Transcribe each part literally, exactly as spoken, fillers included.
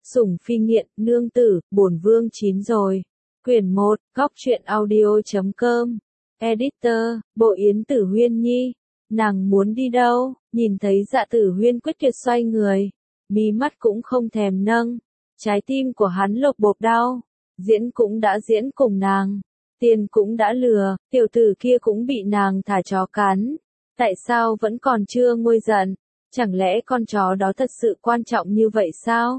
Sủng phi nghiện, nương tử, bổn vương chín rồi. Quyển một, góc truyện audio chấm com. Editor, Bộ Yến Tử Huyên Nhi. Nàng muốn đi đâu? Nhìn thấy Dạ Tử Huyên quyết tuyệt xoay người. Mí mắt cũng không thèm nâng. Trái tim của hắn lột bột đau. Diễn cũng đã diễn cùng nàng. Tiền cũng đã lừa, tiểu tử kia cũng bị nàng thả chó cắn. Tại sao vẫn còn chưa nguôi giận? Chẳng lẽ con chó đó thật sự quan trọng như vậy sao?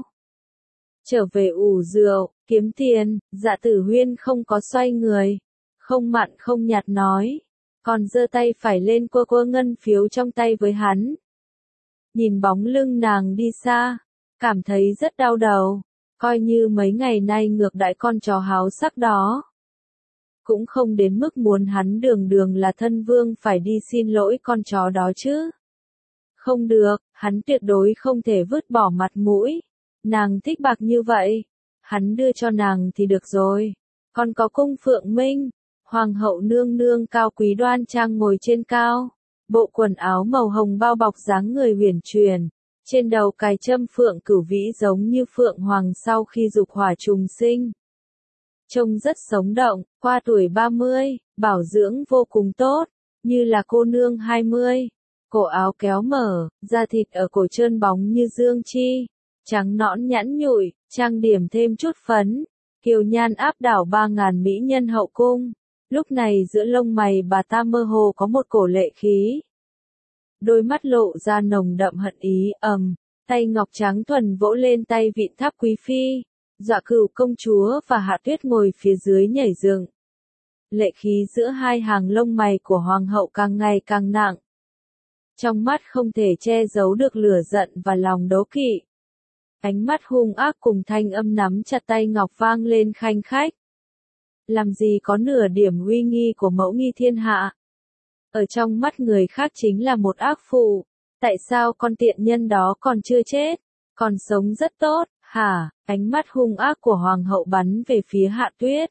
Trở về ủ rượu, kiếm tiền, Dạ Tử Huyên không có xoay người. Không mặn không nhạt nói. Còn giơ tay phải lên quơ quơ ngân phiếu trong tay với hắn. Nhìn bóng lưng nàng đi xa. Cảm thấy rất đau đầu. Coi như mấy ngày nay ngược đãi con chó háo sắc đó. Cũng không đến mức muốn hắn đường đường là thân vương phải đi xin lỗi con chó đó chứ. Không được, hắn tuyệt đối không thể vứt bỏ mặt mũi. Nàng thích bạc như vậy. Hắn đưa cho nàng thì được rồi. Còn có cung phượng minh. Hoàng hậu nương nương cao quý đoan trang ngồi trên cao. Bộ quần áo màu hồng bao bọc dáng người huyền truyền. Trên đầu cài châm phượng cửu vĩ giống như phượng hoàng sau khi dục hỏa trùng sinh. Trông rất sống động, qua tuổi ba mươi, bảo dưỡng vô cùng tốt, như là cô nương hai mươi. Cổ áo kéo mở, da thịt ở cổ trơn bóng như dương chi, trắng nõn nhẵn nhụi, trang điểm thêm chút phấn, kiều nhan áp đảo ba ngàn mỹ nhân hậu cung. Lúc này giữa lông mày bà ta mơ hồ có một cổ lệ khí. Đôi mắt lộ ra nồng đậm hận ý, ầm, tay ngọc trắng thuần vỗ lên tay vịn tháp quý phi. Dọa Cửu công chúa và Hạ Tuyết ngồi phía dưới nhảy dựng. Lệ khí giữa hai hàng lông mày của hoàng hậu càng ngày càng nặng. Trong mắt không thể che giấu được lửa giận và lòng đố kỵ. Ánh mắt hung ác cùng thanh âm nắm chặt tay ngọc vang lên khanh khách. Làm gì có nửa điểm uy nghi của mẫu nghi thiên hạ. Ở trong mắt người khác chính là một ác phụ. Tại sao con tiện nhân đó còn chưa chết, còn sống rất tốt? Hả, ánh mắt hung ác của hoàng hậu bắn về phía Hạ Tuyết.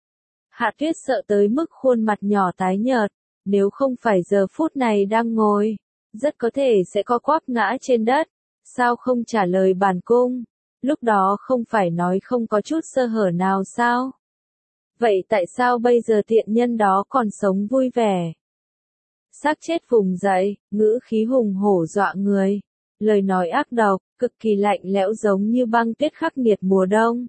Hạ Tuyết sợ tới mức khuôn mặt nhỏ tái nhợt, nếu không phải giờ phút này đang ngồi, rất có thể sẽ co quắp ngã trên đất. Sao không trả lời bản cung? Lúc đó không phải nói không có chút sơ hở nào sao? Vậy tại sao bây giờ tiện nhân đó còn sống vui vẻ? Xác chết vùng dậy, ngữ khí hùng hổ dọa người. Lời nói ác độc, cực kỳ lạnh lẽo giống như băng tuyết khắc nghiệt mùa đông.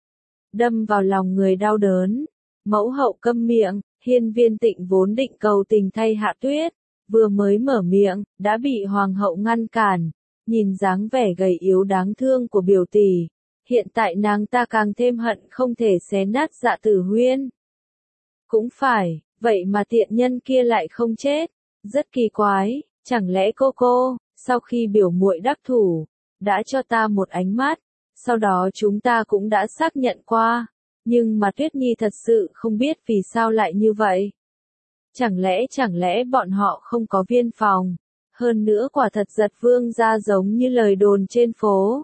Đâm vào lòng người đau đớn. Mẫu hậu câm miệng, Hiên Viên Tịnh vốn định cầu tình thay Hạ Tuyết. Vừa mới mở miệng, đã bị hoàng hậu ngăn cản. Nhìn dáng vẻ gầy yếu đáng thương của biểu tỷ. Hiện tại nàng ta càng thêm hận không thể xé nát Dạ Tử Huyên. Cũng phải, vậy mà tiện nhân kia lại không chết. Rất kỳ quái, chẳng lẽ cô cô, sau khi biểu muội đắc thủ, đã cho ta một ánh mắt, sau đó chúng ta cũng đã xác nhận qua, nhưng mà Tuyết Nhi thật sự không biết vì sao lại như vậy. Chẳng lẽ chẳng lẽ bọn họ không có viên phòng, hơn nữa quả thật giật vương ra giống như lời đồn trên phố.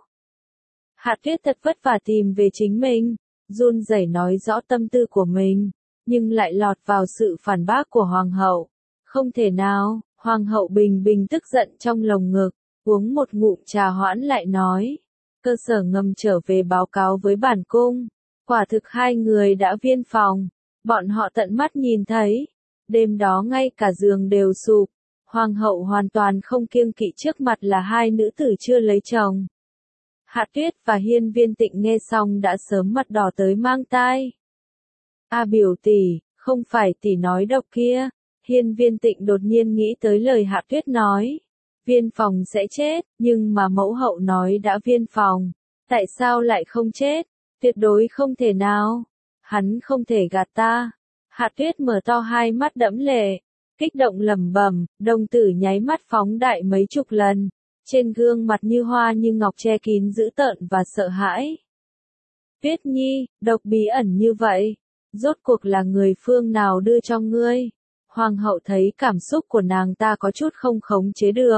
Hạ Tuyết thật vất vả tìm về chính mình, run rẩy nói rõ tâm tư của mình, nhưng lại lọt vào sự phản bác của hoàng hậu. Không thể nào, hoàng hậu bình bình tức giận trong lồng ngực, uống một ngụm trà hoãn lại nói. Cơ sở ngầm trở về báo cáo với bản cung. Quả thực hai người đã viên phòng. Bọn họ tận mắt nhìn thấy. Đêm đó ngay cả giường đều sụp. Hoàng hậu hoàn toàn không kiêng kỵ trước mặt là hai nữ tử chưa lấy chồng. Hạ Tuyết và Hiên Viên Tịnh nghe xong đã sớm mặt đỏ tới mang tai. A biểu tỷ, không phải tỷ nói độc kia. Hiên Viên Tịnh đột nhiên nghĩ tới lời Hạ Tuyết nói. Viên phòng sẽ chết, nhưng mà mẫu hậu nói đã viên phòng. Tại sao lại không chết? Tuyệt đối không thể nào. Hắn không thể gạt ta. Hạ Tuyết mở to hai mắt đẫm lệ. Kích động lẩm bẩm, đồng tử nháy mắt phóng đại mấy chục lần. Trên gương mặt như hoa như ngọc che kín dữ tợn và sợ hãi. Tuyết Nhi, độc bí ẩn như vậy. Rốt cuộc là người phương nào đưa cho ngươi? Hoàng hậu thấy cảm xúc của nàng ta có chút không khống chế được.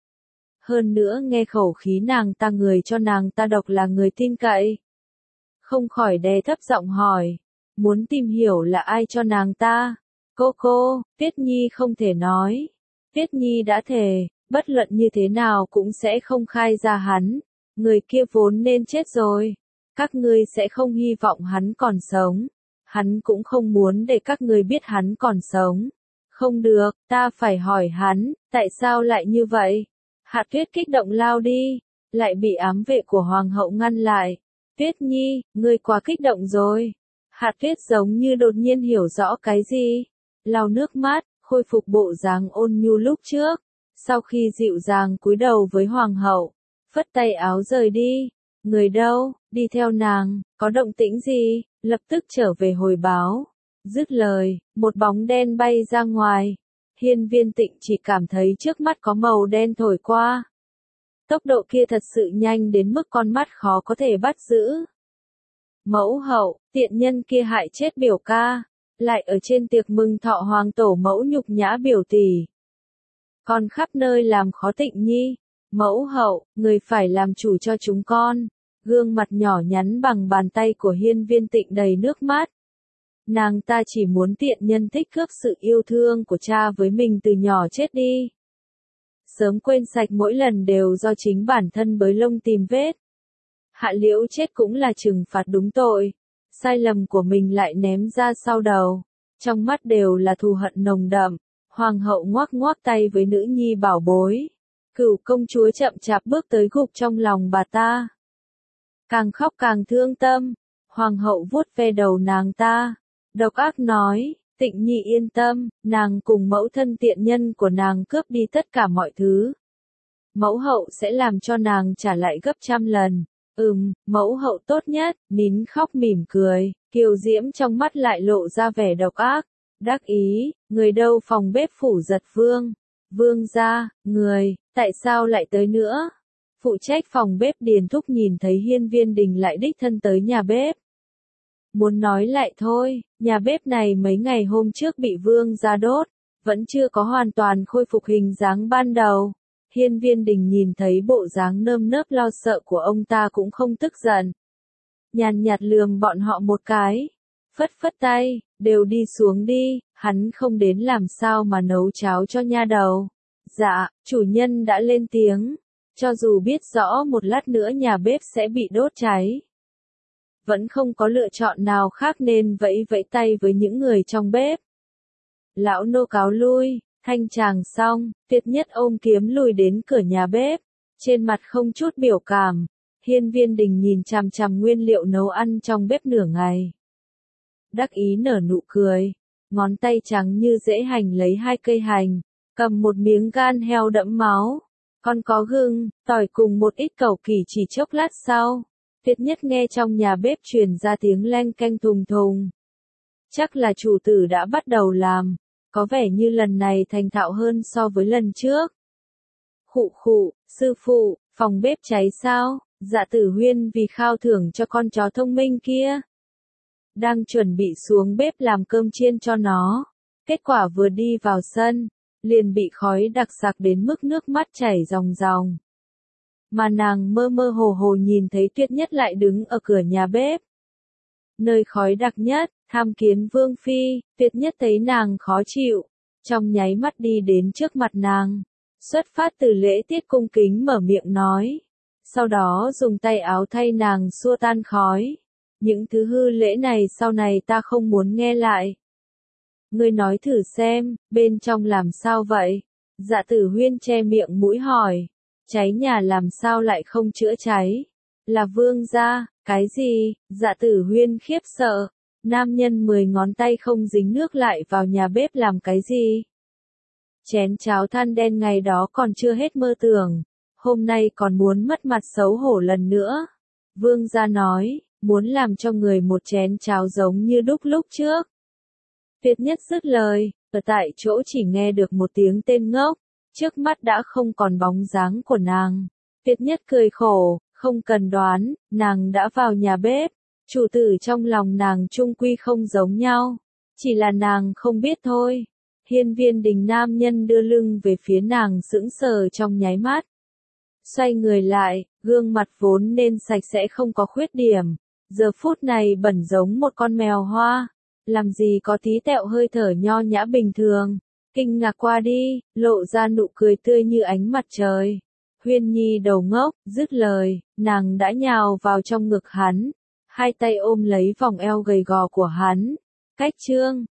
Hơn nữa nghe khẩu khí nàng ta người cho nàng ta độc là người tin cậy. Không khỏi đè thấp giọng hỏi. Muốn tìm hiểu là ai cho nàng ta. Cô cô, Tuyết Nhi không thể nói. Tuyết Nhi đã thề, bất luận như thế nào cũng sẽ không khai ra hắn. người kia vốn nên chết rồi. Các ngươi sẽ không hy vọng hắn còn sống. Hắn cũng không muốn để các ngươi biết hắn còn sống. Không được, ta phải hỏi hắn, tại sao lại như vậy? Hạ Tuyết kích động lao đi, lại bị ám vệ của hoàng hậu ngăn lại. Tuyết Nhi, ngươi quá kích động rồi. Hạ Tuyết giống như đột nhiên hiểu rõ cái gì. Lau nước mắt, khôi phục bộ dáng ôn nhu lúc trước. Sau khi dịu dàng cúi đầu với hoàng hậu, phất tay áo rời đi. Người đâu, đi theo nàng, có động tĩnh gì, lập tức trở về hồi báo. Dứt lời, một bóng đen bay ra ngoài. Hiên Viên Tịnh chỉ cảm thấy trước mắt có màu đen thổi qua. Tốc độ kia thật sự nhanh đến mức con mắt khó có thể bắt giữ. Mẫu hậu, tiện nhân kia hại chết biểu ca, lại ở trên tiệc mừng thọ hoàng tổ mẫu nhục nhã biểu tỷ. Còn khắp nơi làm khó Tịnh Nhi. Mẫu hậu, người phải làm chủ cho chúng con. Gương mặt nhỏ nhắn bằng bàn tay của Hiên Viên Tịnh đầy nước mắt. Nàng ta chỉ muốn tiện nhân thích cướp sự yêu thương của cha với mình từ nhỏ chết đi. Sớm quên sạch mỗi lần đều do chính bản thân bới lông tìm vết. Hạ Liễu chết cũng là trừng phạt đúng tội. Sai lầm của mình lại ném ra sau đầu. Trong mắt đều là thù hận nồng đậm. Hoàng hậu ngoác ngoác tay với nữ nhi bảo bối. Cửu công chúa chậm chạp bước tới gục trong lòng bà ta. Càng khóc càng thương tâm. Hoàng hậu vuốt ve đầu nàng ta. Độc ác nói, Tịnh Nhi yên tâm, nàng cùng mẫu thân tiện nhân của nàng cướp đi tất cả mọi thứ. Mẫu hậu sẽ làm cho nàng trả lại gấp trăm lần. Ừm, mẫu hậu tốt nhất, nín khóc mỉm cười, kiều diễm trong mắt lại lộ ra vẻ độc ác. Đắc ý, người đâu phòng bếp phủ giật vương. Vương gia, người, tại sao lại tới nữa? Phụ trách phòng bếp Điền Thúc nhìn thấy Hiên Viên Đình lại đích thân tới nhà bếp. Muốn nói lại thôi, nhà bếp này mấy ngày hôm trước bị vương gia đốt, vẫn chưa có hoàn toàn khôi phục hình dáng ban đầu. Hiên Viên Đình nhìn thấy bộ dáng nơm nớp lo sợ của ông ta cũng không tức giận. Nhàn nhạt lườm bọn họ một cái, phất phất tay, đều đi xuống đi, hắn không đến làm sao mà nấu cháo cho nha đầu. Dạ, chủ nhân đã lên tiếng, cho dù biết rõ một lát nữa nhà bếp sẽ bị đốt cháy. Vẫn không có lựa chọn nào khác nên vẫy vẫy tay với những người trong bếp. Lão nô cáo lui, thanh tràng xong, Tuyệt Nhất ôm kiếm lùi đến cửa nhà bếp, trên mặt không chút biểu cảm. Hiên Viên Đình nhìn chằm chằm nguyên liệu nấu ăn trong bếp nửa ngày. Đắc ý nở nụ cười, ngón tay trắng như rễ hành lấy hai cây hành, cầm một miếng gan heo đẫm máu, còn có gừng, tỏi cùng một ít cẩu kỳ chỉ chốc lát sau. Tuyệt Nhất nghe trong nhà bếp truyền ra tiếng leng keng thùng thùng. Chắc là chủ tử đã bắt đầu làm, có vẻ như lần này thành thạo hơn so với lần trước. Khụ khụ, sư phụ, phòng bếp cháy sao? Dạ Tử Huyên vì khao thưởng cho con chó thông minh kia. Đang chuẩn bị xuống bếp làm cơm chiên cho nó. Kết quả vừa đi vào sân, liền bị khói đặc sặc đến mức nước mắt chảy ròng ròng. Mà nàng mơ mơ hồ hồ nhìn thấy Tuyệt Nhất lại đứng ở cửa nhà bếp. Nơi khói đặc nhất, tham kiến Vương Phi, Tuyệt Nhất thấy nàng khó chịu, trong nháy mắt đi đến trước mặt nàng, xuất phát từ lễ tiết cung kính mở miệng nói, sau đó dùng tay áo thay nàng xua tan khói. Những thứ hư lễ này sau này ta không muốn nghe lại. Ngươi nói thử xem, bên trong làm sao vậy? Dạ Tử Huyên che miệng mũi hỏi. Cháy nhà làm sao lại không chữa cháy? Là vương gia, cái gì? Dạ Tử Huyên khiếp sợ. Nam nhân mười ngón tay không dính nước lại vào nhà bếp làm cái gì? Chén cháo than đen ngày đó còn chưa hết mơ tưởng. Hôm nay còn muốn mất mặt xấu hổ lần nữa. Vương gia nói, muốn làm cho người một chén cháo giống như đúc lúc trước. Tuyệt Nhất dứt lời, ở tại chỗ chỉ nghe được một tiếng tên ngốc. Trước mắt đã không còn bóng dáng của nàng. Tuyệt Nhất cười khổ, không cần đoán, nàng đã vào nhà bếp. Chủ tử trong lòng nàng chung quy không giống nhau. Chỉ là nàng không biết thôi. Hiên Viên Đình nam nhân đưa lưng về phía nàng sững sờ trong nháy mắt. Xoay người lại, gương mặt vốn nên sạch sẽ không có khuyết điểm. Giờ phút này bẩn giống một con mèo hoa. Làm gì có tí tẹo hơi thở nho nhã bình thường. Kinh ngạc qua đi, lộ ra nụ cười tươi như ánh mặt trời. Huyên Nhi đầu ngốc, dứt lời, nàng đã nhào vào trong ngực hắn, hai tay ôm lấy vòng eo gầy gò của hắn. Cách chương